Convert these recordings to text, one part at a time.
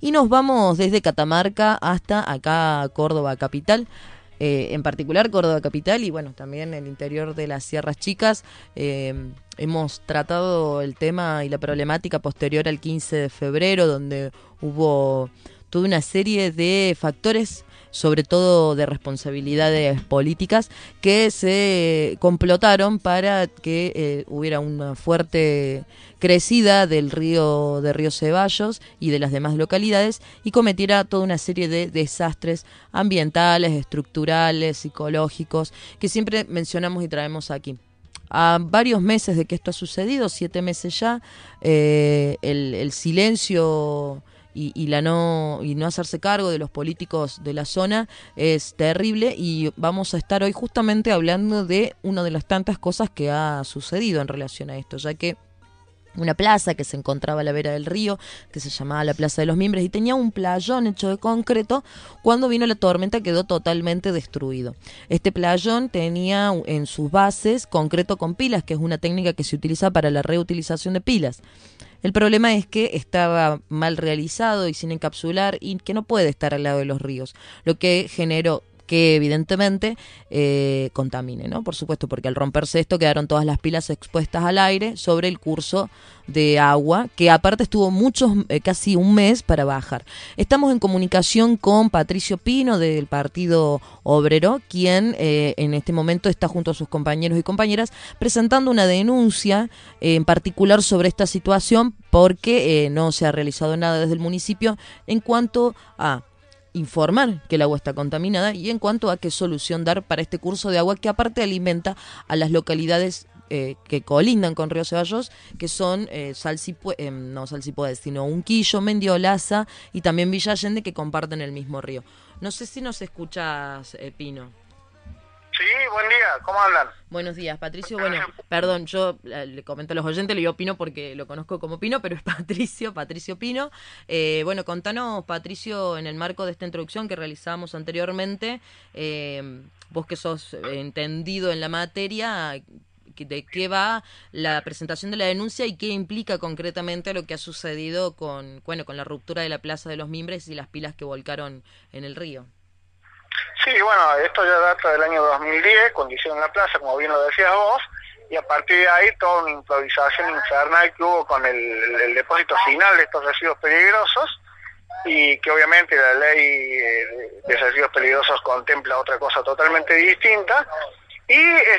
y nos vamos desde Catamarca hasta acá Córdoba capital. En particular Córdoba capital y bueno, también el interior de las Sierras Chicas. Hemos tratado el tema y la problemática posterior al 15 de febrero, donde hubo toda una serie de factores, sobre todo de responsabilidades políticas, que se complotaron para que hubiera una fuerte crecida del río Ceballos y de las demás localidades y cometiera toda una serie de desastres ambientales, estructurales, psicológicos, que siempre mencionamos y traemos aquí. A varios meses de que esto ha sucedido, 7 meses ya, el silencio y no hacerse cargo de los políticos de la zona es terrible, y vamos a estar hoy justamente hablando de una de las tantas cosas que ha sucedido en relación a esto, ya que una plaza que se encontraba a la vera del río, que se llamaba la Plaza de los Mimbres, y tenía un playón hecho de concreto. Cuando vino la tormenta quedó totalmente destruido. Este playón tenía en sus bases concreto con pilas, que es una técnica que se utiliza para la reutilización de pilas. El problema es que estaba mal realizado y sin encapsular, y que no puede estar al lado de los ríos, lo que generó que evidentemente contamine, ¿no? Por supuesto, porque al romperse esto quedaron todas las pilas expuestas al aire sobre el curso de agua, que aparte estuvo casi un mes para bajar. Estamos en comunicación con Patricio Pino del Partido Obrero, quien en este momento está junto a sus compañeros y compañeras presentando una denuncia en particular sobre esta situación, porque no se ha realizado nada desde el municipio en cuanto a informar que el agua está contaminada y en cuanto a qué solución dar para este curso de agua que aparte alimenta a las localidades que colindan con Río Ceballos, que son no Salsipuedes, sino Unquillo, Mendiolaza y también Villa Allende, que comparten el mismo río. No sé si nos escuchas, Pino. Sí, buen día, ¿cómo hablan? Buenos días, Patricio. Bueno, perdón, yo le comento a los oyentes, le digo Pino porque lo conozco como Pino, pero es Patricio Pino. Bueno, contanos, Patricio, en el marco de esta introducción que realizamos anteriormente, vos que sos entendido en la materia, de qué va la presentación de la denuncia y qué implica concretamente lo que ha sucedido con la ruptura de la Plaza de los Mimbres y las pilas que volcaron en el río. Sí, bueno, esto ya data del año 2010, cuando hicieron la plaza, como bien lo decías vos, y a partir de ahí toda una improvisación infernal que hubo con el depósito final de estos residuos peligrosos, y que obviamente la ley de residuos peligrosos contempla otra cosa totalmente distinta, y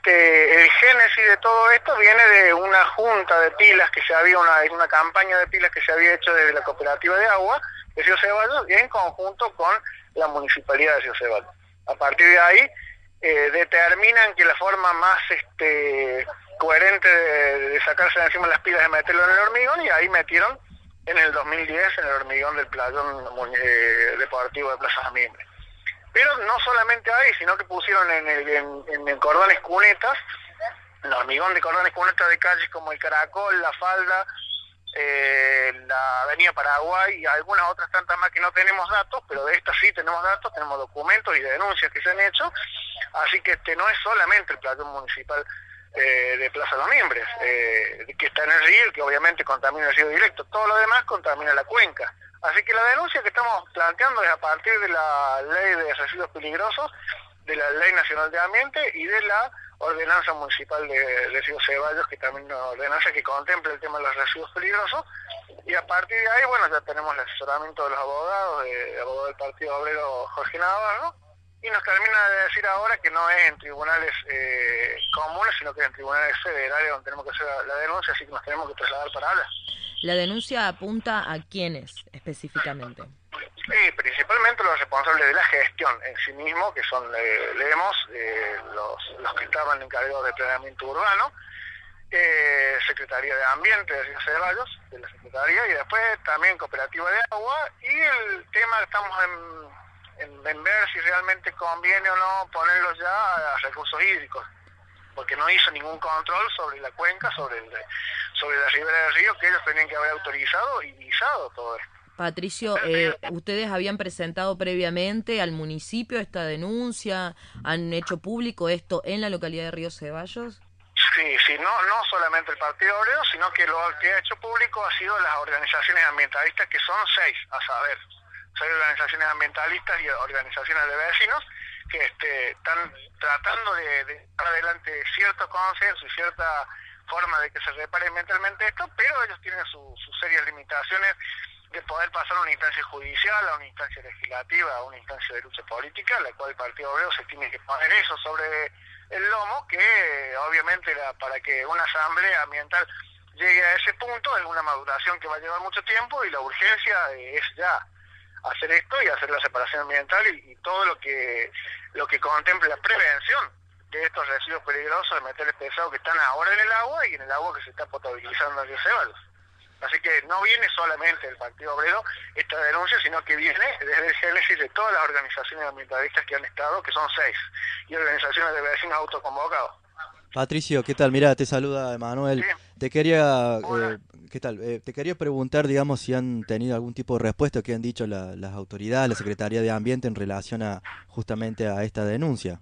el génesis de todo esto viene de una junta de pilas que se había, una campaña de pilas que se había hecho desde la cooperativa de agua de Río Ceballos y en conjunto con la municipalidad de Río Ceballos. A partir de ahí determinan que la forma más coherente de sacarse de encima las pilas es meterlo en el hormigón, y ahí metieron en el 2010 en el hormigón del playón deportivo de Plaza Mimbres. Pero no solamente ahí, sino que pusieron en cordones cunetas, en el hormigón de cordones cunetas de calles como el Caracol, la Falda, la Avenida Paraguay y algunas otras tantas más que no tenemos datos, pero de estas sí tenemos datos, tenemos documentos y denuncias que se han hecho, así que no es solamente el playón municipal de Plaza de los Mimbres, que está en el río, que obviamente contamina el río directo, todo lo demás contamina la cuenca. Así que la denuncia que estamos planteando es a partir de la ley de residuos peligrosos, de la ley nacional de ambiente y de la ordenanza municipal de Río Ceballos, que también es una ordenanza que contempla el tema de los residuos peligrosos, y a partir de ahí, bueno, ya tenemos el asesoramiento de los abogados, abogado del Partido Obrero Jorge Navarro, y nos termina de decir ahora que no es en tribunales comunes, sino que es en tribunales federales donde tenemos que hacer la denuncia, así que nos tenemos que trasladar para hablar. ¿La denuncia apunta a quiénes específicamente? Sí, principalmente los responsables de la gestión en sí mismo, que son, leemos, los que estaban encargados de planeamiento urbano, Secretaría de Ambiente de Río Ceballos, de la Secretaría, y después también Cooperativa de Agua, y el tema estamos en ver si realmente conviene o no ponerlos ya a recursos hídricos, porque no hizo ningún control sobre la cuenca, sobre la ribera del río, que ellos tenían que haber autorizado y visado todo esto. Patricio, ¿ustedes habían presentado previamente al municipio esta denuncia? ¿Han hecho público esto en la localidad de Río Ceballos? Sí, sí, no solamente el Partido Obrero, sino que lo que ha hecho público ha sido las organizaciones ambientalistas, que son 6, a saber, 6 organizaciones ambientalistas y organizaciones de vecinos que están tratando de llevar adelante ciertos consensos y cierta forma de que se repare ambientalmente esto, pero ellos tienen sus serias limitaciones de poder pasar a una instancia judicial, a una instancia legislativa, a una instancia de lucha política, la cual el Partido Obrero se tiene que poner eso sobre el lomo, que obviamente para que una asamblea ambiental llegue a ese punto es una maduración que va a llevar mucho tiempo, y la urgencia es ya hacer esto y hacer la separación ambiental y todo lo que contemple la prevención de estos residuos peligrosos de metales pesados que están ahora en el agua y en el agua que se está potabilizando en los Ceballos. Así que no viene solamente del Partido Obrero esta denuncia, sino que viene desde el génesis de todas las organizaciones ambientalistas que han estado, que son 6, y organizaciones de vecinos autoconvocados. Patricio, ¿qué tal? Mira, te saluda Emanuel. Sí. Te quería, ¿qué tal? Te quería preguntar, digamos, si han tenido algún tipo de respuesta que han dicho las autoridades, la Secretaría de Ambiente en relación justamente a esta denuncia.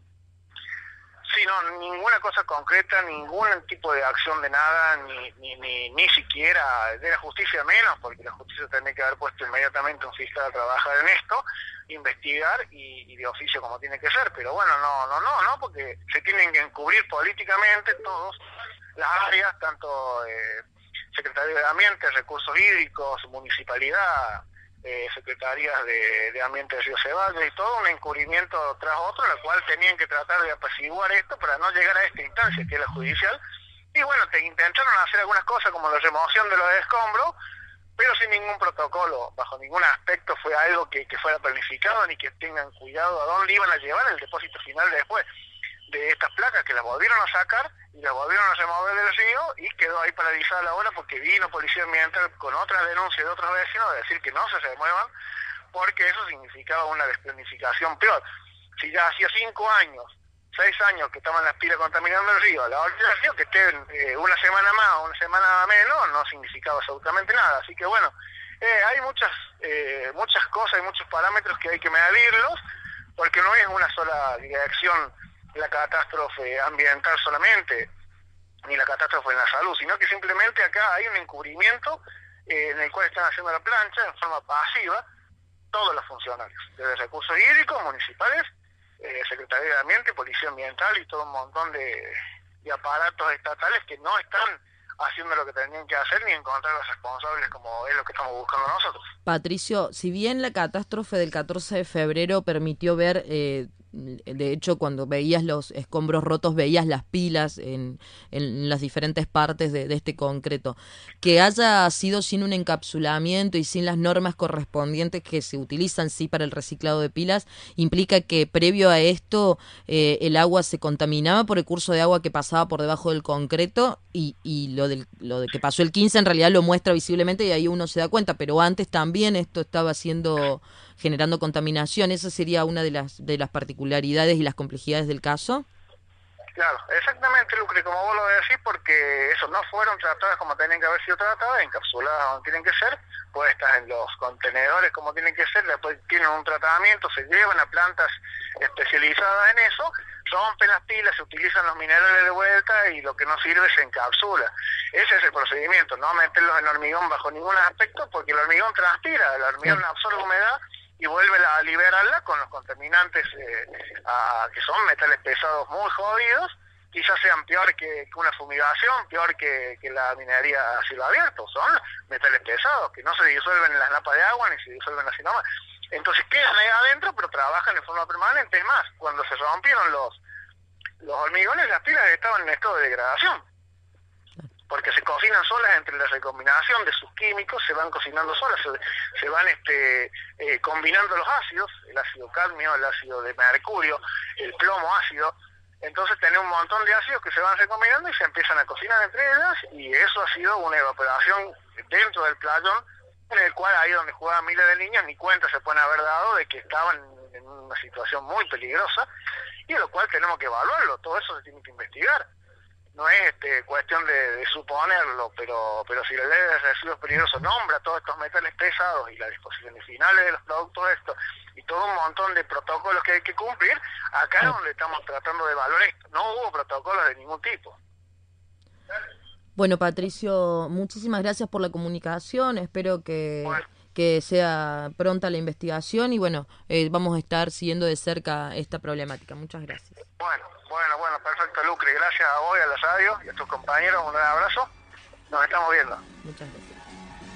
Sí, no, ninguna cosa concreta, ningún tipo de acción de nada, ni siquiera de la justicia menos, porque la justicia tendría que haber puesto inmediatamente un fiscal a trabajar en esto, investigar y de oficio como tiene que ser, pero bueno, no, porque se tienen que encubrir políticamente todos las áreas, tanto Secretaría de Ambiente, Recursos Hídricos, Municipalidad, secretarías de Ambiente de Río Ceballos, y todo un encubrimiento tras otro, la cual tenían que tratar de apaciguar esto para no llegar a esta instancia que es la judicial. Y bueno, intentaron hacer algunas cosas como la remoción de los escombros, pero sin ningún protocolo, bajo ningún aspecto fue algo que fuera planificado, ni que tengan cuidado a dónde iban a llevar el depósito final después de estas placas, que las volvieron a sacar y las volvieron a remover del río, y quedó ahí paralizada la obra porque vino Policía Ambiental con otras denuncias de otros vecinos de decir que no se remuevan, porque eso significaba una desplanificación peor. Si ya hacía 5 años, 6 años que estaban las pilas contaminando el río, a la orilla del río, que estén una semana más o una semana menos, no significaba absolutamente nada. Así que bueno, hay muchas cosas y muchos parámetros que hay que medirlos, porque no es una sola dirección la catástrofe ambiental solamente, ni la catástrofe en la salud, sino que simplemente acá hay un encubrimiento en el cual están haciendo la plancha en forma pasiva todos los funcionarios, desde Recursos Hídricos, municipales, Secretaría de Ambiente, Policía Ambiental y todo un montón de aparatos estatales que no están haciendo lo que tenían que hacer ni encontrar a los responsables, como es lo que estamos buscando nosotros. Patricio, si bien la catástrofe del 14 de febrero permitió ver, de hecho, cuando veías los escombros rotos, veías las pilas en las diferentes partes de este concreto, que haya sido sin un encapsulamiento y sin las normas correspondientes que se utilizan sí para el reciclado de pilas, implica que previo a esto el agua se contaminaba por el curso de agua que pasaba por debajo del concreto, y lo de que pasó el 15 en realidad lo muestra visiblemente y ahí uno se da cuenta, pero antes también esto estaba generando contaminación. ¿Esa sería una de las particularidades y las complejidades del caso? Claro, exactamente, Lucre, como vos lo decís, porque eso no fueron tratadas como tienen que haber sido tratadas, encapsuladas como tienen que ser, puestas en los contenedores como tienen que ser, después tienen un tratamiento, se llevan a plantas especializadas en eso, rompen las pilas, se utilizan los minerales de vuelta y lo que no sirve se encapsula. Ese es el procedimiento, no meterlos en hormigón bajo ningún aspecto, porque el hormigón transpira, el hormigón absorbe humedad y vuelve a liberarla con los contaminantes que son metales pesados muy jodidos, quizás sean peor que una fumigación, peor que la minería a cielo abierto, son metales pesados que no se disuelven en las napas de agua ni se disuelven así nomás. Entonces quedan ahí adentro, pero trabajan de forma permanente. Es más, cuando se rompieron los hormigones, las pilas estaban en estado de degradación, porque se cocinan solas entre la recombinación de sus químicos, se van cocinando solas, se van combinando los ácidos, el ácido cadmio, el ácido de mercurio, el plomo ácido. Entonces tenés un montón de ácidos que se van recombinando y se empiezan a cocinar entre ellas, y eso ha sido una evaporación dentro del playón, en el cual ahí donde jugaban miles de niños, ni cuenta se pueden haber dado de que estaban en una situación muy peligrosa, y de lo cual tenemos que evaluarlo. Todo eso se tiene que investigar. No es cuestión de suponerlo, pero si la ley de residuos peligrosos nombra todos estos metales pesados y las disposiciones finales de los productos y todo un montón de protocolos que hay que cumplir, acá es donde estamos tratando de evaluar esto. No hubo protocolos de ningún tipo. Bueno, Patricio, muchísimas gracias por la comunicación. Espero Bueno, que sea pronta la investigación y bueno, vamos a estar siguiendo de cerca esta problemática. Muchas gracias. bueno, perfecto, Lucre. Gracias a vos y a la radio y a tus compañeros. Un gran abrazo. Nos estamos viendo. Muchas gracias.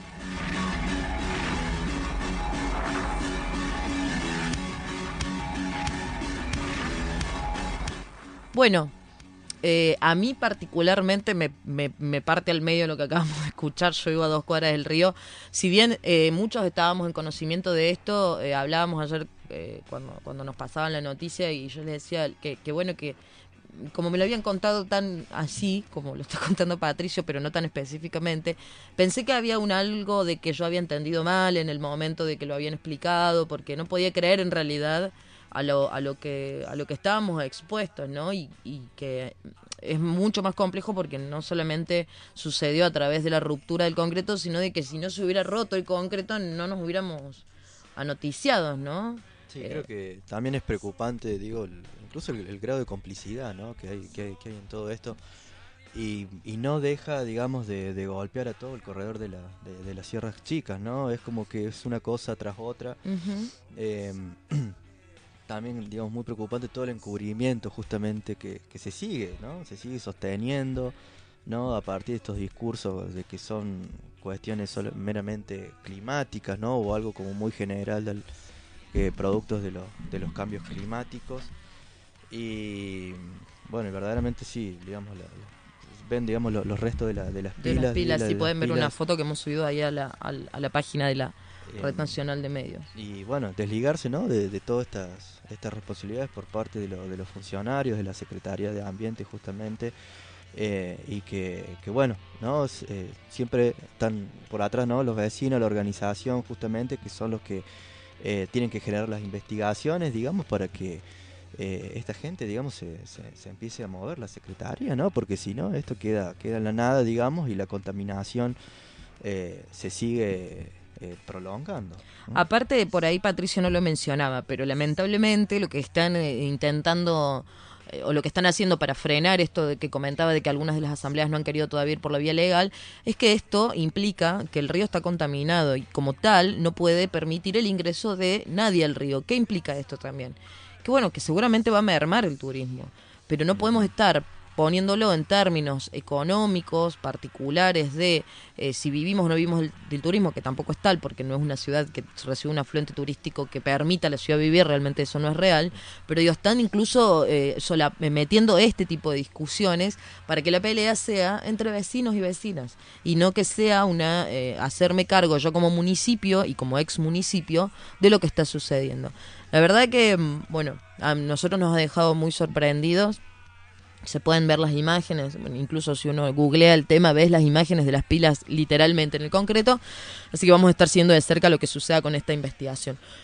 Bueno, a mí particularmente me parte al medio lo que acabamos de escuchar. Yo vivo a 2 cuadras del río. Si bien muchos estábamos en conocimiento de esto, hablábamos ayer cuando nos pasaban la noticia y yo les decía que bueno, que como me lo habían contado tan así, como lo está contando Patricio, pero no tan específicamente, pensé que había un algo de que yo había entendido mal en el momento de que lo habían explicado, porque no podía creer en realidad a lo que estábamos expuestos, ¿no? Y que es mucho más complejo porque no solamente sucedió a través de la ruptura del concreto, sino de que si no se hubiera roto el concreto no nos hubiéramos anoticiados, ¿no? Sí, creo que también es preocupante, digo, incluso el grado de complicidad, ¿no? que hay en todo esto y no deja, digamos, de golpear a todo el corredor de las Sierras Chicas, ¿no? Es como que es una cosa tras otra. También, digamos, muy preocupante todo el encubrimiento justamente que se sigue, ¿no? Se sigue sosteniendo, ¿no? A partir de estos discursos de que son cuestiones meramente climáticas, ¿no? O algo como muy general productos de los cambios climáticos. Y bueno, y verdaderamente sí, digamos, ven, digamos, los restos de las pilas. De las pilas, sí, pueden ver pilas. una foto que hemos subido ahí a la página de la Red Nacional de Medios. Y bueno, desligarse, ¿no? de todas estas responsabilidades por parte de los funcionarios, de la Secretaría de Ambiente justamente, y que bueno, ¿no? Siempre están por atrás, ¿no? Los vecinos, la organización justamente, que son los que tienen que generar las investigaciones, digamos, para que esta gente, digamos, se empiece a mover, la Secretaría, ¿no? Porque si no, esto queda en la nada, digamos, y la contaminación se sigue prolongando, ¿no? Aparte de por ahí, Patricio no lo mencionaba, pero lamentablemente lo que están intentando o lo que están haciendo para frenar esto de que comentaba de que algunas de las asambleas no han querido todavía ir por la vía legal, es que esto implica que el río está contaminado y como tal no puede permitir el ingreso de nadie al río. ¿Qué implica esto también? Que bueno, que seguramente va a mermar el turismo, pero no podemos estar poniéndolo en términos económicos, particulares de si vivimos o no vivimos del turismo, que tampoco es tal, porque no es una ciudad que recibe un afluente turístico que permita a la ciudad vivir, realmente eso no es real, pero ellos están incluso metiendo este tipo de discusiones para que la pelea sea entre vecinos y vecinas, y no que sea hacerme cargo yo como municipio y como ex municipio de lo que está sucediendo. La verdad que, bueno, a nosotros nos ha dejado muy sorprendidos. Se pueden ver las imágenes, incluso si uno googlea el tema, ves las imágenes de las pilas literalmente en el concreto, así que vamos a estar siguiendo de cerca lo que suceda con esta investigación.